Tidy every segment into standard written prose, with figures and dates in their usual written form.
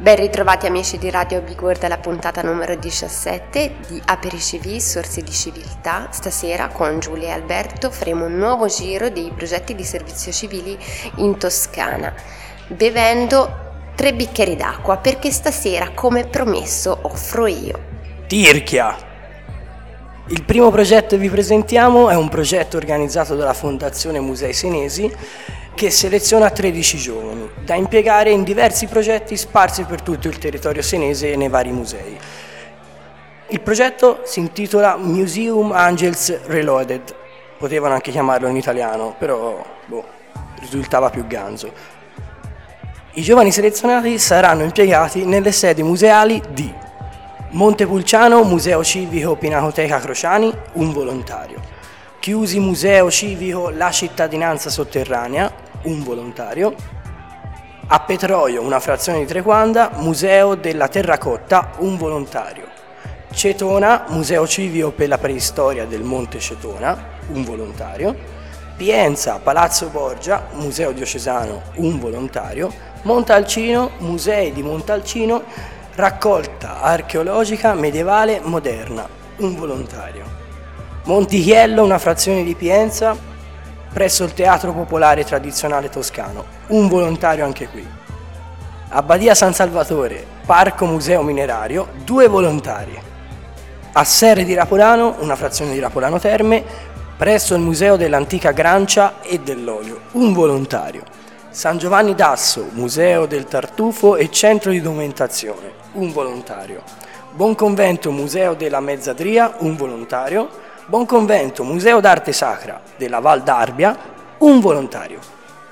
Ben ritrovati amici di Radio Bigor dalla puntata numero 17 di Apericivi, Sorsi di Civiltà. Stasera con Giulia e Alberto faremo un nuovo giro dei progetti di servizio civili in Toscana, bevendo 3 bicchieri d'acqua, perché stasera, come promesso, offro io. Tirchia! Il primo progetto che vi presentiamo è un progetto organizzato dalla Fondazione Musei Senesi che seleziona 13 giovani da impiegare in diversi progetti sparsi per tutto il territorio senese e nei vari musei. Il progetto si intitola Museum Angels Reloaded, potevano anche chiamarlo in italiano, però risultava più ganzo. I giovani selezionati saranno impiegati nelle sedi museali di Montepulciano, Museo Civico Pinacoteca Crociani, un volontario; Chiusi Museo Civico La Cittadinanza Sotterranea, un volontario; a Petroio, una frazione di Trequanda, Museo della Terracotta, un volontario; Cetona, Museo Civico per la Preistoria del Monte Cetona, un volontario; Pienza, Palazzo Borgia, Museo Diocesano, un volontario; Montalcino, Musei di Montalcino, Raccolta archeologica medievale moderna, un volontario; Montichiello, una frazione di Pienza, presso il Teatro Popolare Tradizionale Toscano, un volontario anche qui; Abbadia San Salvatore, Parco Museo Minerario, 2 volontari; a Serre di Rapolano, una frazione di Rapolano Terme, presso il Museo dell'Antica Grancia e dell'Olio, un volontario; San Giovanni d'Asso, Museo del Tartufo e Centro di Documentazione, un volontario; Bonconvento, Museo della Mezzadria, un volontario; Bonconvento, Museo d'Arte Sacra della Val d'Arbia, un volontario.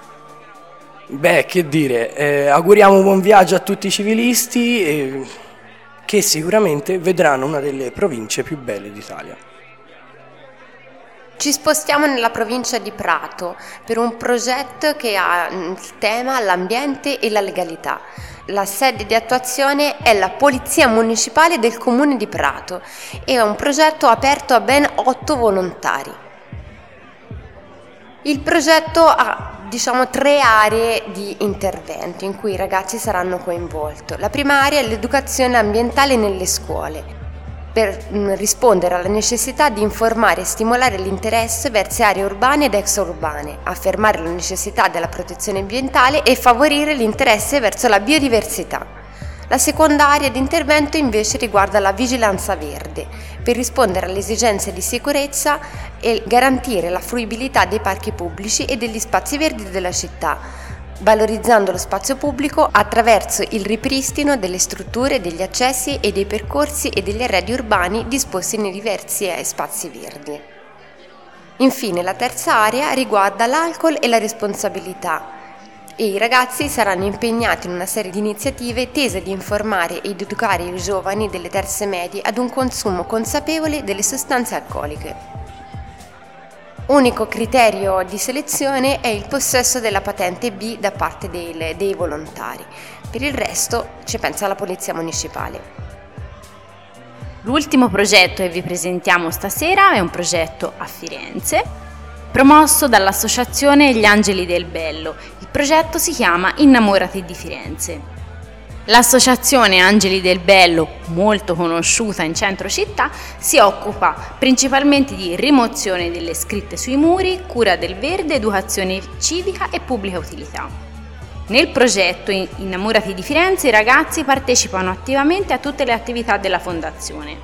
Che dire, auguriamo buon viaggio a tutti i civilisti che sicuramente vedranno una delle province più belle d'Italia. Ci spostiamo nella provincia di Prato per un progetto che ha il tema l'ambiente e la legalità. La sede di attuazione è la Polizia Municipale del Comune di Prato e è un progetto aperto a ben 8 volontari. Il progetto ha 3 aree di intervento in cui i ragazzi saranno coinvolti. La prima area è l'educazione ambientale nelle scuole, per rispondere alla necessità di informare e stimolare l'interesse verso aree urbane ed extraurbane, affermare la necessità della protezione ambientale e favorire l'interesse verso la biodiversità. La seconda area di intervento invece riguarda la vigilanza verde, per rispondere alle esigenze di sicurezza e garantire la fruibilità dei parchi pubblici e degli spazi verdi della città, valorizzando lo spazio pubblico attraverso il ripristino delle strutture, degli accessi e dei percorsi e degli arredi urbani disposti nei diversi spazi verdi. Infine, la terza area riguarda l'alcol e la responsabilità e i ragazzi saranno impegnati in una serie di iniziative tese ad informare ed educare i giovani delle terze medie ad un consumo consapevole delle sostanze alcoliche. Unico criterio di selezione è il possesso della patente B da parte dei volontari. Per il resto ci pensa la Polizia Municipale. L'ultimo progetto che vi presentiamo stasera è un progetto a Firenze, promosso dall'associazione Gli Angeli del Bello. Il progetto si chiama Innamorati di Firenze. L'associazione Angeli del Bello, molto conosciuta in centro città, si occupa principalmente di rimozione delle scritte sui muri, cura del verde, educazione civica e pubblica utilità. Nel progetto Innamorati di Firenze i ragazzi partecipano attivamente a tutte le attività della fondazione.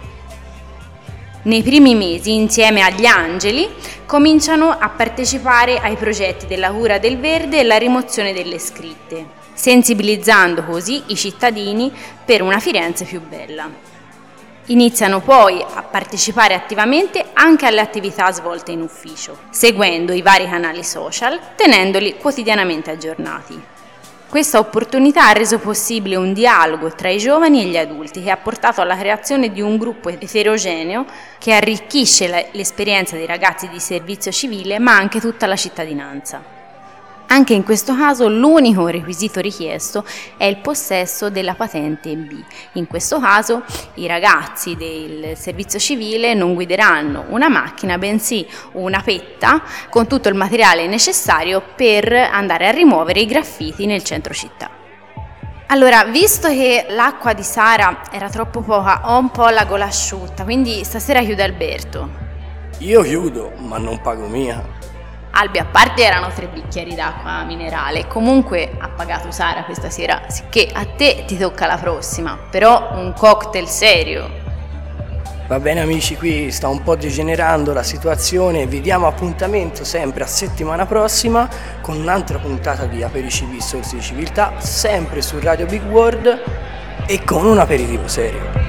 Nei primi mesi, insieme agli Angeli, cominciano a partecipare ai progetti della cura del verde e la rimozione delle scritte, sensibilizzando così i cittadini per una Firenze più bella. Iniziano poi a partecipare attivamente anche alle attività svolte in ufficio, seguendo i vari canali social, tenendoli quotidianamente aggiornati. Questa opportunità ha reso possibile un dialogo tra i giovani e gli adulti che ha portato alla creazione di un gruppo eterogeneo che arricchisce l'esperienza dei ragazzi di servizio civile ma anche tutta la cittadinanza. Anche in questo caso l'unico requisito richiesto è il possesso della patente B. In questo caso i ragazzi del servizio civile non guideranno una macchina, bensì una petta con tutto il materiale necessario per andare a rimuovere i graffiti nel centro città. Allora, visto che l'acqua di Sara era troppo poca, ho un po' la gola asciutta, quindi stasera chiude Alberto. Io chiudo, ma non pago mia. Albi, a parte erano 3 bicchieri d'acqua minerale, comunque ha pagato Sara questa sera, sicché a te ti tocca la prossima, però un cocktail serio. Va bene amici, qui sta un po' degenerando la situazione, vi diamo appuntamento sempre a settimana prossima con un'altra puntata di Apericipi Sorsi di Civiltà, sempre su Radio Big World e con un aperitivo serio.